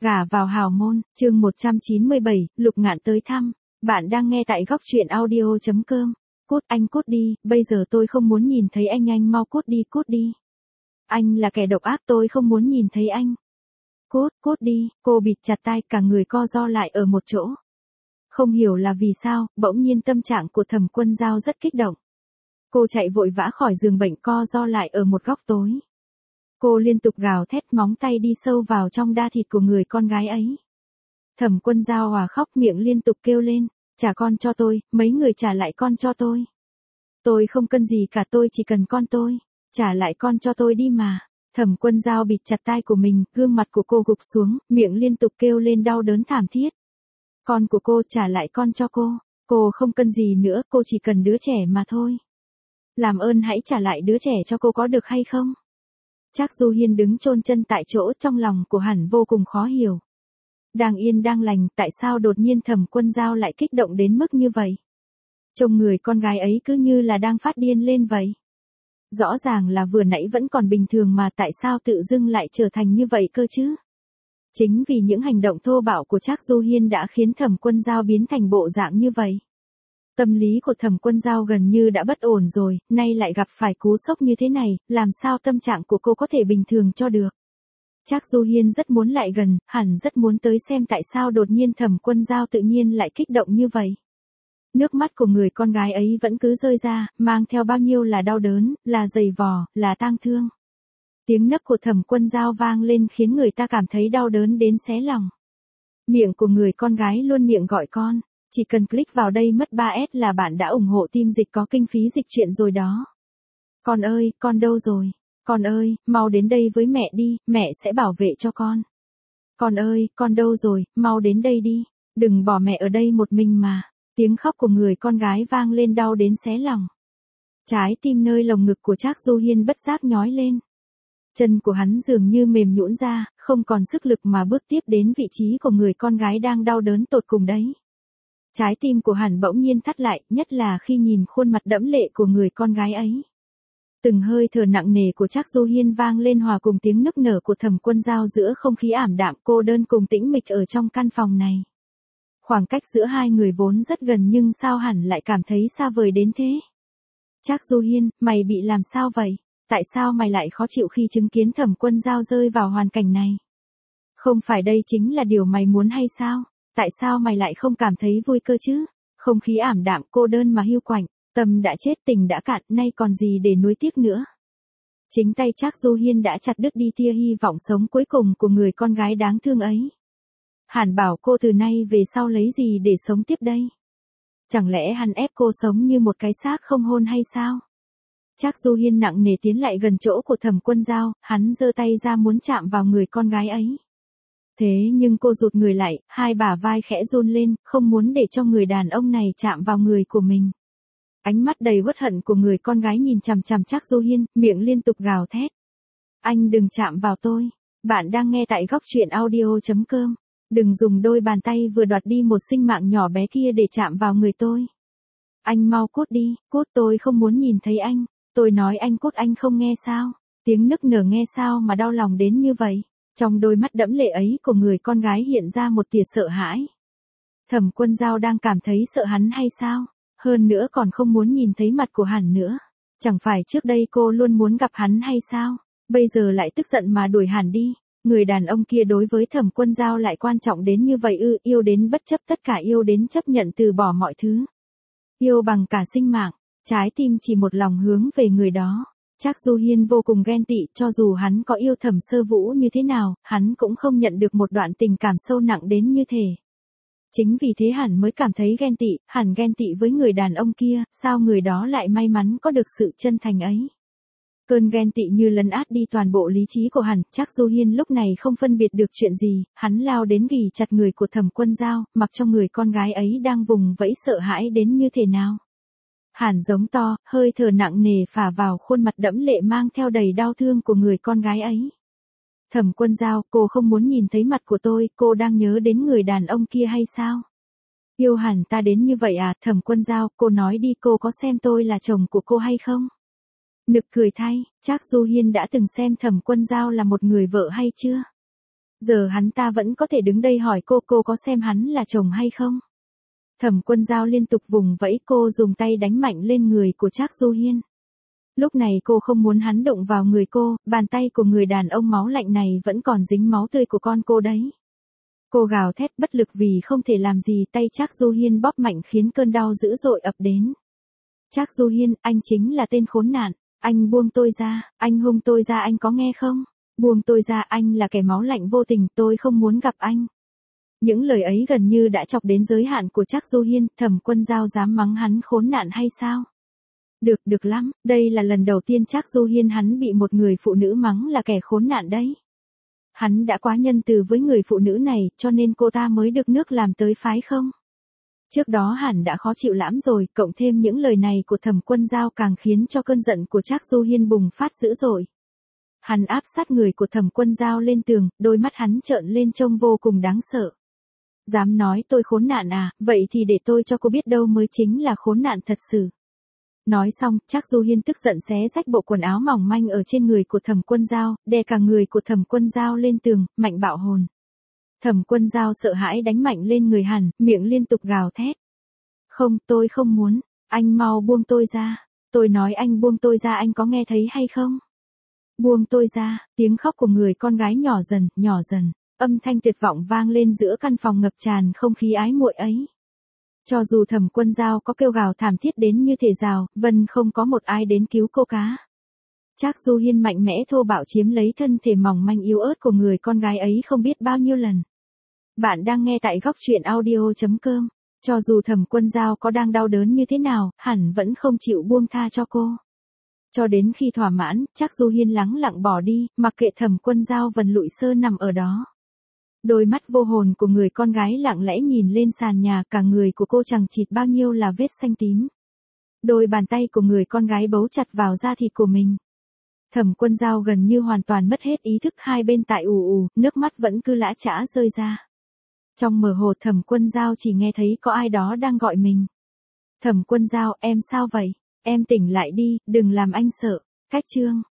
Gả vào hào môn, chương 197, Lục Ngạn tới thăm. Bạn đang nghe tại góc truyện audio.com. Cút anh cút đi, bây giờ tôi không muốn nhìn thấy anh mau cút đi. Anh là kẻ độc ác, tôi không muốn nhìn thấy anh. Cút đi, cô bịt chặt tai, cả người co ro lại ở một chỗ. Không hiểu là vì sao, bỗng nhiên tâm trạng của Thẩm Quân Dao rất kích động. Cô chạy vội vã khỏi giường bệnh, co ro lại ở một góc tối. Cô liên tục gào thét, móng tay đi sâu vào trong da thịt của người con gái ấy. Thẩm Quân Dao hòa khóc, miệng liên tục kêu lên, trả con cho tôi, mấy người trả lại con cho tôi. Tôi không cần gì cả, tôi chỉ cần con tôi, trả lại con cho tôi đi mà. Thẩm Quân Dao bịt chặt tai của mình, gương mặt của cô gục xuống, miệng liên tục kêu lên đau đớn thảm thiết. Con của cô, trả lại con cho cô không cần gì nữa, cô chỉ cần đứa trẻ mà thôi. Làm ơn hãy trả lại đứa trẻ cho cô có được hay không? Trác Du Hiên đứng chôn chân tại chỗ, trong lòng của hắn vô cùng khó hiểu. Đang yên đang lành, tại sao đột nhiên Thẩm Quân Dao lại kích động đến mức như vậy? Trông người con gái ấy cứ như là đang phát điên lên vậy. Rõ ràng là vừa nãy vẫn còn bình thường mà tại sao tự dưng lại trở thành như vậy cơ chứ? Chính vì những hành động thô bạo của Trác Du Hiên đã khiến Thẩm Quân Dao biến thành bộ dạng như vậy. Tâm lý của Thẩm Quân Dao gần như đã bất ổn rồi, nay lại gặp phải cú sốc như thế này, làm sao tâm trạng của cô có thể bình thường cho được. Trác Du Hiên rất muốn lại gần, hẳn rất muốn tới xem tại sao đột nhiên Thẩm Quân Dao tự nhiên lại kích động như vậy. Nước mắt của người con gái ấy vẫn cứ rơi ra, mang theo bao nhiêu là đau đớn, là dày vò, là tang thương. Tiếng nấc của Thẩm Quân Dao vang lên khiến người ta cảm thấy đau đớn đến xé lòng. Miệng của người con gái luôn miệng gọi con. Chỉ cần click vào đây mất 3S là bạn đã ủng hộ team dịch có kinh phí dịch truyện rồi đó. Con ơi, con đâu rồi? Con ơi, mau đến đây với mẹ đi, mẹ sẽ bảo vệ cho con. Con ơi, con đâu rồi, mau đến đây đi. Đừng bỏ mẹ ở đây một mình mà. Tiếng khóc của người con gái vang lên đau đến xé lòng. Trái tim nơi lồng ngực của Trác Du Hiên bất giác nhói lên. Chân của hắn dường như mềm nhũn ra, không còn sức lực mà bước tiếp đến vị trí của người con gái đang đau đớn tột cùng đấy. Trái tim của hắn bỗng nhiên thắt lại, nhất là khi nhìn khuôn mặt đẫm lệ của người con gái ấy. Từng hơi thở nặng nề của Trác Du Hiên vang lên hòa cùng tiếng nức nở của Thẩm Quân Dao giữa không khí ảm đạm cô đơn cùng tĩnh mịch ở trong căn phòng này. Khoảng cách giữa hai người vốn rất gần nhưng sao hẳn lại cảm thấy xa vời đến thế. Trác Du Hiên, mày bị làm sao vậy? Tại sao mày lại khó chịu khi chứng kiến Thẩm Quân Dao rơi vào hoàn cảnh này? Không phải đây chính là điều mày muốn hay sao? Tại sao mày lại không cảm thấy vui cơ chứ? Không khí ảm đạm, cô đơn mà hiu quạnh, tâm đã chết tình đã cạn, nay còn gì để nuối tiếc nữa. Chính tay Trác Du Hiên đã chặt đứt đi tia hy vọng sống cuối cùng của người con gái đáng thương ấy. Hắn bảo cô từ nay về sau lấy gì để sống tiếp đây? Chẳng lẽ hắn ép cô sống như một cái xác không hồn hay sao? Trác Du Hiên nặng nề tiến lại gần chỗ của Thẩm Quân Dao, hắn giơ tay ra muốn chạm vào người con gái ấy. Thế nhưng cô rụt người lại, hai bả vai khẽ run lên, không muốn để cho người đàn ông này chạm vào người của mình. Ánh mắt đầy uất hận của người con gái nhìn chằm chằm Trác Du Hiên, miệng liên tục gào thét. Anh đừng chạm vào tôi. Bạn đang nghe tại góc truyện audio.com. Đừng dùng đôi bàn tay vừa đoạt đi một sinh mạng nhỏ bé kia để chạm vào người tôi. Anh mau cút đi, cút, tôi không muốn nhìn thấy anh. Tôi nói anh cút, anh không nghe sao? Tiếng nức nở nghe sao mà đau lòng đến như vậy? Trong đôi mắt đẫm lệ ấy của người con gái hiện ra một tia sợ hãi. Thẩm Quân Dao đang cảm thấy sợ hắn hay sao? Hơn nữa còn không muốn nhìn thấy mặt của hắn nữa. Chẳng phải trước đây cô luôn muốn gặp hắn hay sao? Bây giờ lại tức giận mà đuổi hắn đi. Người đàn ông kia đối với Thẩm Quân Dao lại quan trọng đến như vậy ư? Yêu đến bất chấp tất cả, yêu đến chấp nhận từ bỏ mọi thứ. Yêu bằng cả sinh mạng, trái tim chỉ một lòng hướng về người đó. Trác Du Hiên vô cùng ghen tị, cho dù hắn có yêu Thẩm Sơ Vũ như thế nào, hắn cũng không nhận được một đoạn tình cảm sâu nặng đến như thế. Chính vì thế hắn mới cảm thấy ghen tị, hắn ghen tị với người đàn ông kia, sao người đó lại may mắn có được sự chân thành ấy. Cơn ghen tị như lấn át đi toàn bộ lý trí của hắn, Trác Du Hiên lúc này không phân biệt được chuyện gì, hắn lao đến ghì chặt người của Thẩm Quân Dao, mặc cho người con gái ấy đang vùng vẫy sợ hãi đến như thế nào. Hắn giống to, hơi thở nặng nề phả vào khuôn mặt đẫm lệ mang theo đầy đau thương của người con gái ấy. Thẩm Quân Dao, cô không muốn nhìn thấy mặt của tôi, cô đang nhớ đến người đàn ông kia hay sao? Yêu hẳn ta đến như vậy à? Thẩm Quân Dao, cô nói đi, cô có xem tôi là chồng của cô hay không? Nực cười thay, Trác Du Hiên đã từng xem Thẩm Quân Dao là một người vợ hay chưa? Giờ hắn ta vẫn có thể đứng đây hỏi cô có xem hắn là chồng hay không? Thẩm Quân Dao liên tục vùng vẫy, cô dùng tay đánh mạnh lên người của Trác Du Hiên. Lúc này cô không muốn hắn động vào người cô, bàn tay của người đàn ông máu lạnh này vẫn còn dính máu tươi của con cô đấy. Cô gào thét bất lực vì không thể làm gì, tay Trác Du Hiên bóp mạnh khiến cơn đau dữ dội ập đến. Trác Du Hiên, anh chính là tên khốn nạn, anh buông tôi ra, anh hung tôi ra, anh có nghe không? Buông tôi ra, anh là kẻ máu lạnh vô tình, tôi không muốn gặp anh. Những lời ấy gần như đã chọc đến giới hạn của Trác Du Hiên, Thẩm Quân Dao dám mắng hắn khốn nạn hay sao? Được lắm, đây là lần đầu tiên Trác Du Hiên hắn bị một người phụ nữ mắng là kẻ khốn nạn đấy. Hắn đã quá nhân từ với người phụ nữ này, cho nên cô ta mới được nước làm tới phái không? Trước đó hẳn đã khó chịu lắm rồi, cộng thêm những lời này của Thẩm Quân Dao càng khiến cho cơn giận của Trác Du Hiên bùng phát dữ dội. Hắn áp sát người của Thẩm Quân Dao lên tường, đôi mắt hắn trợn lên trông vô cùng đáng sợ. Dám nói tôi khốn nạn à, vậy thì để tôi cho cô biết đâu mới chính là khốn nạn thật sự. Nói xong, Trác Du Hiên tức giận xé rách bộ quần áo mỏng manh ở trên người của Thẩm Quân Dao, đè cả người của Thẩm Quân Dao lên tường, mạnh bạo hồn. Thẩm Quân Dao sợ hãi đánh mạnh lên người hắn, miệng liên tục gào thét. Không, tôi không muốn, anh mau buông tôi ra, tôi nói anh buông tôi ra, anh có nghe thấy hay không? Buông tôi ra, tiếng khóc của người con gái nhỏ dần, âm thanh tuyệt vọng vang lên giữa căn phòng ngập tràn không khí ái muội ấy. Cho dù Thẩm Quân Dao có kêu gào thảm thiết đến như thể rào, vân không có một ai đến cứu cô cá. Trác Du Hiên mạnh mẽ thô bạo chiếm lấy thân thể mỏng manh yếu ớt của người con gái ấy không biết bao nhiêu lần. Bạn đang nghe tại góc truyện audio.com. Cho dù Thẩm Quân Dao có đang đau đớn như thế nào, hẳn vẫn không chịu buông tha cho cô. Cho đến khi thỏa mãn, Trác Du Hiên lẳng lặng bỏ đi, mặc kệ Thẩm Quân Dao vần lụi sơ nằm ở đó. Đôi mắt vô hồn của người con gái lặng lẽ nhìn lên sàn nhà, cả người của cô chẳng chịt bao nhiêu là vết xanh tím. Đôi bàn tay của người con gái bấu chặt vào da thịt của mình. Thẩm Quân Dao gần như hoàn toàn mất hết ý thức, hai bên tại ù, nước mắt vẫn cứ lã chã rơi ra. Trong mơ hồ Thẩm Quân Dao chỉ nghe thấy có ai đó đang gọi mình. Thẩm Quân Dao, em sao vậy? Em tỉnh lại đi, đừng làm anh sợ. Cách chương